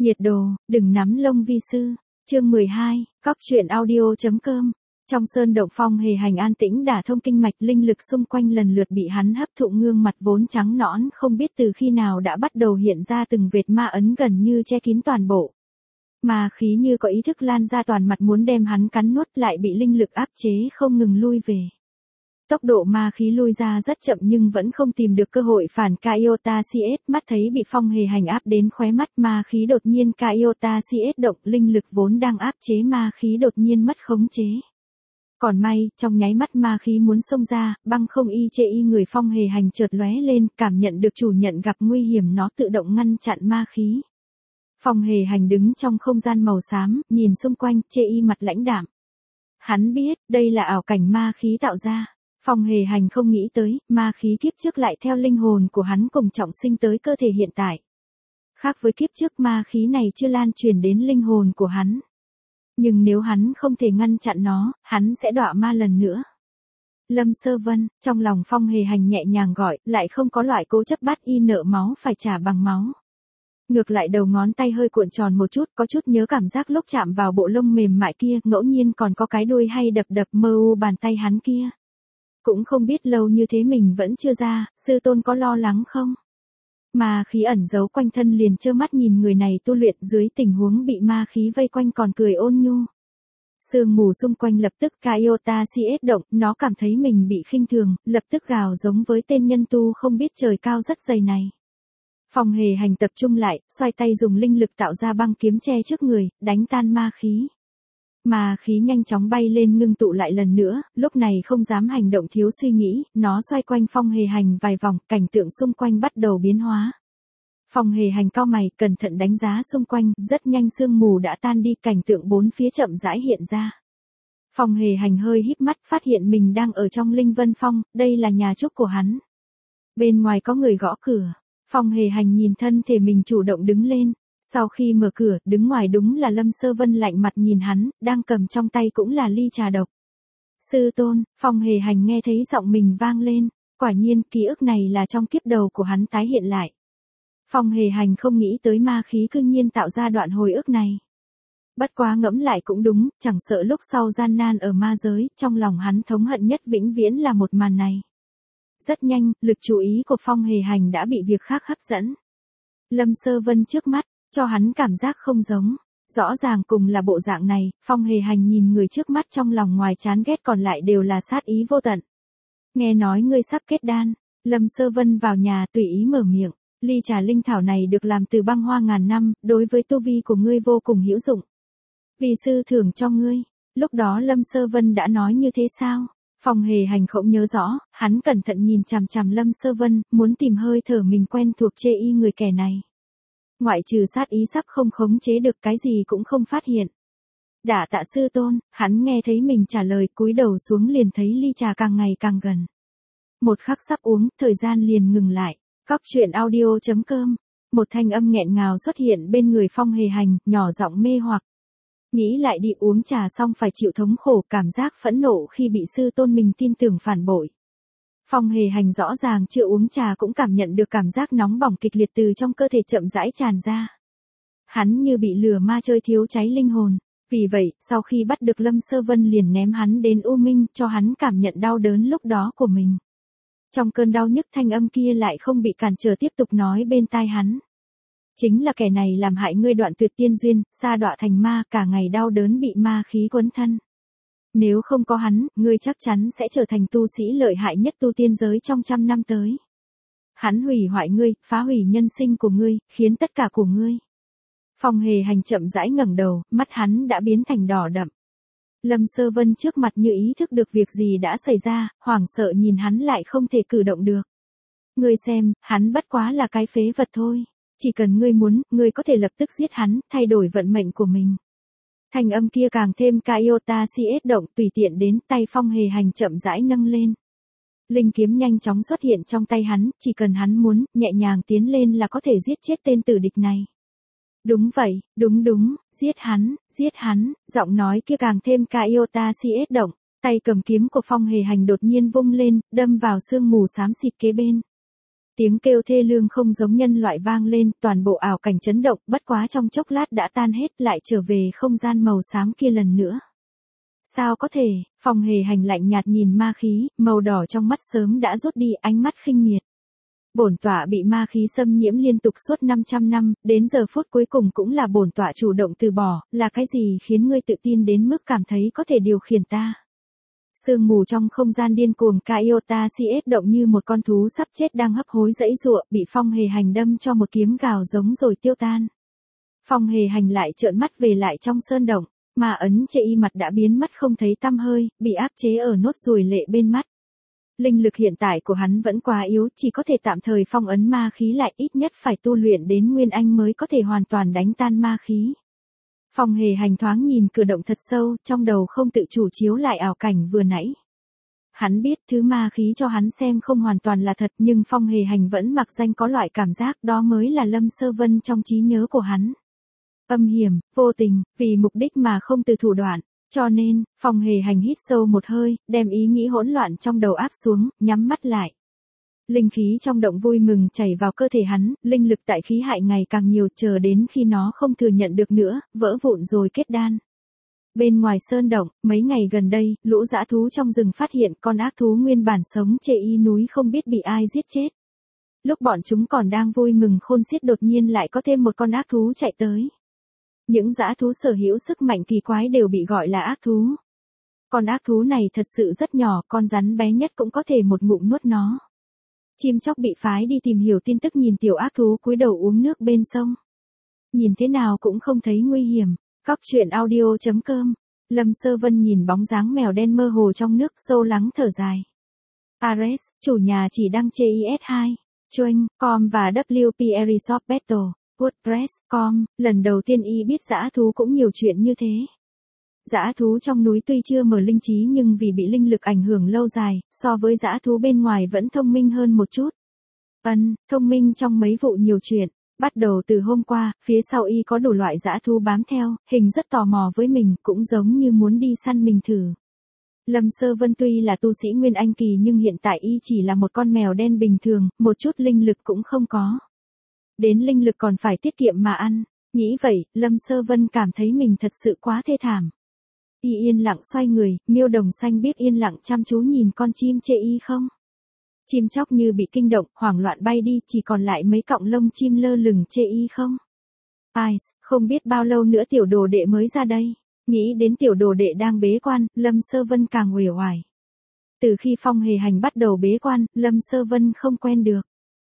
Nhiệt độ, đừng nắm lông vi sư. Chương 12, cóc truyện audio.com. Trong sơn động Phong Hề Hành an tĩnh đả thông kinh mạch, linh lực xung quanh lần lượt bị hắn hấp thụ, gương mặt vốn trắng nõn không biết từ khi nào đã bắt đầu hiện ra từng vệt ma ấn gần như che kín toàn bộ. Ma khí như có ý thức lan ra toàn mặt muốn đem hắn cắn nuốt, lại bị linh lực áp chế không ngừng lui về. Tốc độ ma khí lui ra rất chậm nhưng vẫn không tìm được cơ hội phản. Kaiota CS mắt thấy bị Phong Hề Hành áp đến khóe mắt, ma khí đột nhiên. Kaiota CS động, linh lực vốn đang áp chế ma khí đột nhiên mất khống chế. Còn may, trong nháy mắt ma khí muốn xông ra, băng không y chê y người Phong Hề Hành chợt lóe lên, cảm nhận được chủ nhận gặp nguy hiểm, nó tự động ngăn chặn ma khí. Phong Hề Hành đứng trong không gian màu xám, nhìn xung quanh, chê y mặt lãnh đạm. Hắn biết, đây là ảo cảnh ma khí tạo ra. Phong Hề Hành không nghĩ tới, ma khí kiếp trước lại theo linh hồn của hắn cùng trọng sinh tới cơ thể hiện tại. Khác với kiếp trước, ma khí này chưa lan truyền đến linh hồn của hắn. Nhưng nếu hắn không thể ngăn chặn nó, hắn sẽ đọa ma lần nữa. Lâm Sơ Vân, trong lòng Phong Hề Hành nhẹ nhàng gọi, lại không có loại cố chấp bắt y nợ máu phải trả bằng máu. Ngược lại đầu ngón tay hơi cuộn tròn một chút, có chút nhớ cảm giác lúc chạm vào bộ lông mềm mại kia, ngẫu nhiên còn có cái đuôi hay đập đập mơ u bàn tay hắn kia. Cũng không biết lâu như thế mình vẫn chưa ra, sư tôn có lo lắng không? Ma khí ẩn giấu quanh thân liền trơ mắt nhìn người này tu luyện dưới tình huống bị ma khí vây quanh còn cười ôn nhu. Sương mù xung quanh lập tức. Kaiota CS động, nó cảm thấy mình bị khinh thường, lập tức gào giống với tên nhân tu không biết trời cao rất dày này. Phong Hề Hành tập trung lại, xoay tay dùng linh lực tạo ra băng kiếm che trước người, đánh tan ma khí. Ma khí nhanh chóng bay lên ngưng tụ lại lần nữa, lúc này không dám hành động thiếu suy nghĩ, nó xoay quanh Phong Hề Hành vài vòng, cảnh tượng xung quanh bắt đầu biến hóa. Phong Hề Hành cau mày, cẩn thận đánh giá xung quanh, rất nhanh sương mù đã tan đi, cảnh tượng bốn phía chậm rãi hiện ra. Phong Hề Hành hơi híp mắt, phát hiện mình đang ở trong Linh Vân Phong, đây là nhà trúc của hắn. Bên ngoài có người gõ cửa, Phong Hề Hành nhìn thân thể mình chủ động đứng lên. Sau khi mở cửa, đứng ngoài đúng là Lâm Sơ Vân lạnh mặt nhìn hắn, đang cầm trong tay cũng là ly trà độc. Sư tôn, Phong Hề Hành nghe thấy giọng mình vang lên, quả nhiên ký ức này là trong kiếp đầu của hắn tái hiện lại. Phong Hề Hành không nghĩ tới ma khí cư nhiên tạo ra đoạn hồi ức này. Bất quá ngẫm lại cũng đúng, chẳng sợ lúc sau gian nan ở ma giới, trong lòng hắn thống hận nhất vĩnh viễn là một màn này. Rất nhanh, lực chú ý của Phong Hề Hành đã bị việc khác hấp dẫn. Lâm Sơ Vân trước mắt, cho hắn cảm giác không giống. Rõ ràng cùng là bộ dạng này, Phong Hề Hành nhìn người trước mắt trong lòng ngoài chán ghét còn lại đều là sát ý vô tận. Nghe nói ngươi sắp kết đan, Lâm Sơ Vân vào nhà tùy ý mở miệng, ly trà linh thảo này được làm từ băng hoa ngàn năm, đối với tu vi của ngươi vô cùng hữu dụng. Vì sư thưởng cho ngươi, lúc đó Lâm Sơ Vân đã nói như thế sao? Phong Hề Hành không nhớ rõ, hắn cẩn thận nhìn chằm chằm Lâm Sơ Vân, muốn tìm hơi thở mình quen thuộc chê y người kẻ này. Ngoại trừ sát ý sắp không khống chế được, cái gì cũng không phát hiện. Đả tạ sư tôn, hắn nghe thấy mình trả lời, cúi đầu xuống liền thấy ly trà càng ngày càng gần. Một khắc sắp uống, thời gian liền ngừng lại. Cóc truyện audio.com. Một thanh âm nghẹn ngào xuất hiện bên người Phong Hề Hành, nhỏ giọng mê hoặc. Nghĩ lại đi, uống trà xong phải chịu thống khổ, cảm giác phẫn nộ khi bị sư tôn mình tin tưởng phản bội. Phong Hề Hành rõ ràng chưa uống trà cũng cảm nhận được cảm giác nóng bỏng kịch liệt từ trong cơ thể chậm rãi tràn ra. Hắn như bị lửa ma chơi thiếu cháy linh hồn, vì vậy, sau khi bắt được Lâm Sơ Vân liền ném hắn đến U Minh, cho hắn cảm nhận đau đớn lúc đó của mình. Trong cơn đau nhức thanh âm kia lại không bị cản trở tiếp tục nói bên tai hắn. Chính là kẻ này làm hại ngươi đoạn tuyệt tiên duyên, sa đọa thành ma, cả ngày đau đớn bị ma khí quấn thân. Nếu không có hắn, ngươi chắc chắn sẽ trở thành tu sĩ lợi hại nhất tu tiên giới trong 100 năm tới. Hắn hủy hoại ngươi, phá hủy nhân sinh của ngươi, khiến tất cả của ngươi. Phong Hề Hành chậm rãi ngẩng đầu, mắt hắn đã biến thành đỏ đậm. Lâm Sơ Vân trước mặt như ý thức được việc gì đã xảy ra, hoảng sợ nhìn hắn lại không thể cử động được. Ngươi xem, hắn bất quá là cái phế vật thôi. Chỉ cần ngươi muốn, ngươi có thể lập tức giết hắn, thay đổi vận mệnh của mình. Thanh âm kia càng thêm. Kaiota CS động, tùy tiện đến, tay Phong Hề Hành chậm rãi nâng lên. Linh kiếm nhanh chóng xuất hiện trong tay hắn, chỉ cần hắn muốn, nhẹ nhàng tiến lên là có thể giết chết tên tử địch này. Đúng vậy, đúng, giết hắn, giọng nói kia càng thêm. Kaiota CS động, tay cầm kiếm của Phong Hề Hành đột nhiên vung lên, đâm vào sương mù xám xịt kế bên. Tiếng kêu thê lương không giống nhân loại vang lên, toàn bộ ảo cảnh chấn động, bất quá trong chốc lát đã tan hết, lại trở về không gian màu xám kia lần nữa. Sao có thể, Phong Hề Hành lạnh nhạt nhìn ma khí, màu đỏ trong mắt sớm đã rút đi, ánh mắt khinh miệt. Bổn tọa bị ma khí xâm nhiễm liên tục suốt 500 năm, đến giờ phút cuối cùng cũng là bổn tọa chủ động từ bỏ, là cái gì khiến ngươi tự tin đến mức cảm thấy có thể điều khiển ta? Sương mù trong không gian điên cuồng Kaiota CS động như một con thú sắp chết đang hấp hối giãy giụa, bị Phong Hề Hành đâm cho một kiếm gào giống rồi tiêu tan. Phong Hề Hành lại trợn mắt về lại trong sơn động, mà ấn chê y mặt đã biến mất không thấy tăm hơi, bị áp chế ở nốt ruồi lệ bên mắt. Linh lực hiện tại của hắn vẫn quá yếu, chỉ có thể tạm thời phong ấn ma khí lại, ít nhất phải tu luyện đến Nguyên Anh mới có thể hoàn toàn đánh tan ma khí. Phong Hề Hành thoáng nhìn cử động thật sâu, trong đầu không tự chủ chiếu lại ảo cảnh vừa nãy. Hắn biết thứ ma khí cho hắn xem không hoàn toàn là thật, nhưng Phong Hề Hành vẫn mặc danh có loại cảm giác đó mới là Lâm Sơ Vân trong trí nhớ của hắn. Âm hiểm, vô tình, vì mục đích mà không từ thủ đoạn. Cho nên, Phong Hề Hành hít sâu một hơi, đem ý nghĩ hỗn loạn trong đầu áp xuống, nhắm mắt lại. Linh khí trong động vui mừng chảy vào cơ thể hắn, linh lực tại khí hại ngày càng nhiều, chờ đến khi nó không thừa nhận được nữa, vỡ vụn rồi kết đan. Bên ngoài sơn động, mấy ngày gần đây, lũ dã thú trong rừng phát hiện con ác thú nguyên bản sống chê y núi không biết bị ai giết chết. Lúc bọn chúng còn đang vui mừng khôn xiết đột nhiên lại có thêm một con ác thú chạy tới. Những dã thú sở hữu sức mạnh kỳ quái đều bị gọi là ác thú. Con ác thú này thật sự rất nhỏ, con rắn bé nhất cũng có thể một ngụm nuốt nó. Chim chóc bị phái đi tìm hiểu tin tức nhìn tiểu ác thú cúi đầu uống nước bên sông. Nhìn thế nào cũng không thấy nguy hiểm. Cóc truyện audio.com. Lâm Sơ Vân nhìn bóng dáng mèo đen mơ hồ trong nước, sâu lắng thở dài. Ares, chủ nhà chỉ đăng CIS2, Choing.com và WP Resort Battle. WordPress.com, lần đầu tiên y biết dã thú cũng nhiều chuyện như thế. Dã thú trong núi tuy chưa mở linh trí nhưng vì bị linh lực ảnh hưởng lâu dài, so với dã thú bên ngoài vẫn thông minh hơn một chút. Thông minh trong mấy vụ nhiều chuyện. Bắt đầu từ hôm qua, phía sau y có đủ loại dã thú bám theo, hình rất tò mò với mình, cũng giống như muốn đi săn mình thử. Lâm Sơ Vân tuy là tu sĩ Nguyên Anh kỳ nhưng hiện tại y chỉ là một con mèo đen bình thường, một chút linh lực cũng không có. Đến linh lực còn phải tiết kiệm mà ăn. Nghĩ vậy, Lâm Sơ Vân cảm thấy mình thật sự quá thê thảm. Y yên lặng xoay người, miêu đồng xanh biếc yên lặng chăm chú nhìn con chim chê y không. Chim chóc như bị kinh động, hoảng loạn bay đi, chỉ còn lại mấy cọng lông chim lơ lửng chê y không. Ice, không biết bao lâu nữa tiểu đồ đệ mới ra đây. Nghĩ đến tiểu đồ đệ đang bế quan, Lâm Sơ Vân càng uể oải. Từ khi Phong Hề Hành bắt đầu bế quan, Lâm Sơ Vân không quen được.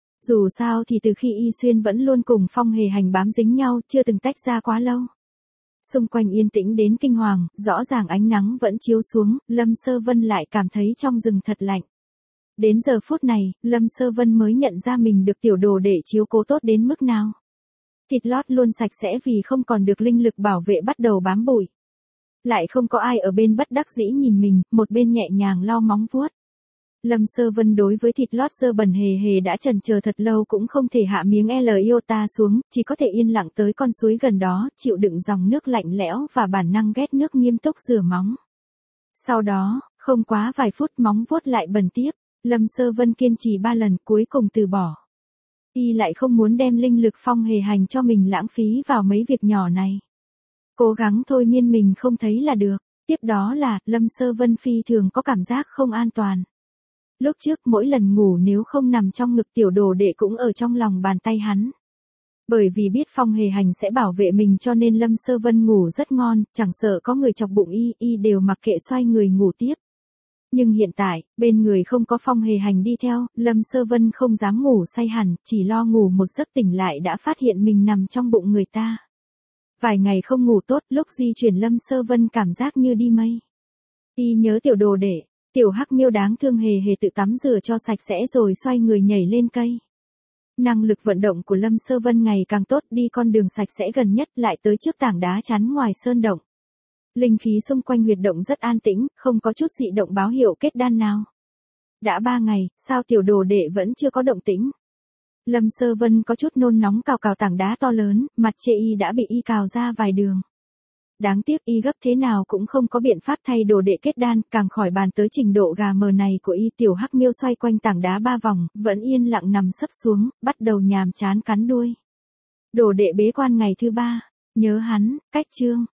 Dù sao thì từ khi Y Xuyên vẫn luôn cùng Phong Hề Hành bám dính nhau, chưa từng tách ra quá lâu. Xung quanh yên tĩnh đến kinh hoàng, rõ ràng ánh nắng vẫn chiếu xuống, Lâm Sơ Vân lại cảm thấy trong rừng thật lạnh. Đến giờ phút này, Lâm Sơ Vân mới nhận ra mình được tiểu đồ để chiếu cố tốt đến mức nào. Thịt lót luôn sạch sẽ vì không còn được linh lực bảo vệ bắt đầu bám bụi. Lại không có ai ở bên bất đắc dĩ nhìn mình, một bên nhẹ nhàng lau móng vuốt. Lâm Sơ Vân đối với thịt lót dơ bẩn hề hề đã chần chờ thật lâu cũng không thể hạ miếng L iota xuống, chỉ có thể yên lặng tới con suối gần đó, chịu đựng dòng nước lạnh lẽo và bản năng ghét nước nghiêm túc rửa móng. Sau đó, không quá vài phút móng vuốt lại bẩn tiếp, Lâm Sơ Vân kiên trì 3 lần cuối cùng từ bỏ. Y lại không muốn đem linh lực Phong Hề Hành cho mình lãng phí vào mấy việc nhỏ này. Cố gắng thôi miên mình không thấy là được. Tiếp đó là, Lâm Sơ Vân phi thường có cảm giác không an toàn. Lúc trước mỗi lần ngủ nếu không nằm trong ngực tiểu đồ đệ cũng ở trong lòng bàn tay hắn. Bởi vì biết Phong Hề Hành sẽ bảo vệ mình cho nên Lâm Sơ Vân ngủ rất ngon, chẳng sợ có người chọc bụng y đều mặc kệ xoay người ngủ tiếp. Nhưng hiện tại, bên người không có Phong Hề Hành đi theo, Lâm Sơ Vân không dám ngủ say hẳn, chỉ lo ngủ một giấc tỉnh lại đã phát hiện mình nằm trong bụng người ta. Vài ngày không ngủ tốt, lúc di chuyển Lâm Sơ Vân cảm giác như đi mây. Y nhớ tiểu đồ đệ, tiểu hắc miêu đáng thương hề hề tự tắm rửa cho sạch sẽ rồi xoay người nhảy lên cây. Năng lực vận động của Lâm Sơ Vân ngày càng tốt, đi con đường sạch sẽ gần nhất lại tới trước tảng đá chắn ngoài sơn động. Linh khí xung quanh huyệt động rất an tĩnh, không có chút dị động báo hiệu kết đan nào. Đã 3 ngày, sao tiểu đồ đệ vẫn chưa có động tĩnh? Lâm Sơ Vân có chút nôn nóng cào cào tảng đá to lớn, mặt chê y đã bị y cào ra vài đường. Đáng tiếc y gấp thế nào cũng không có biện pháp thay đồ đệ kết đan, càng khỏi bàn tới trình độ gà mờ này của y. Tiểu Hắc Miêu xoay quanh tảng đá 3 vòng, vẫn yên lặng nằm sấp xuống, bắt đầu nhàm chán cắn đuôi. Đồ đệ bế quan ngày thứ 3, nhớ hắn, cách chương.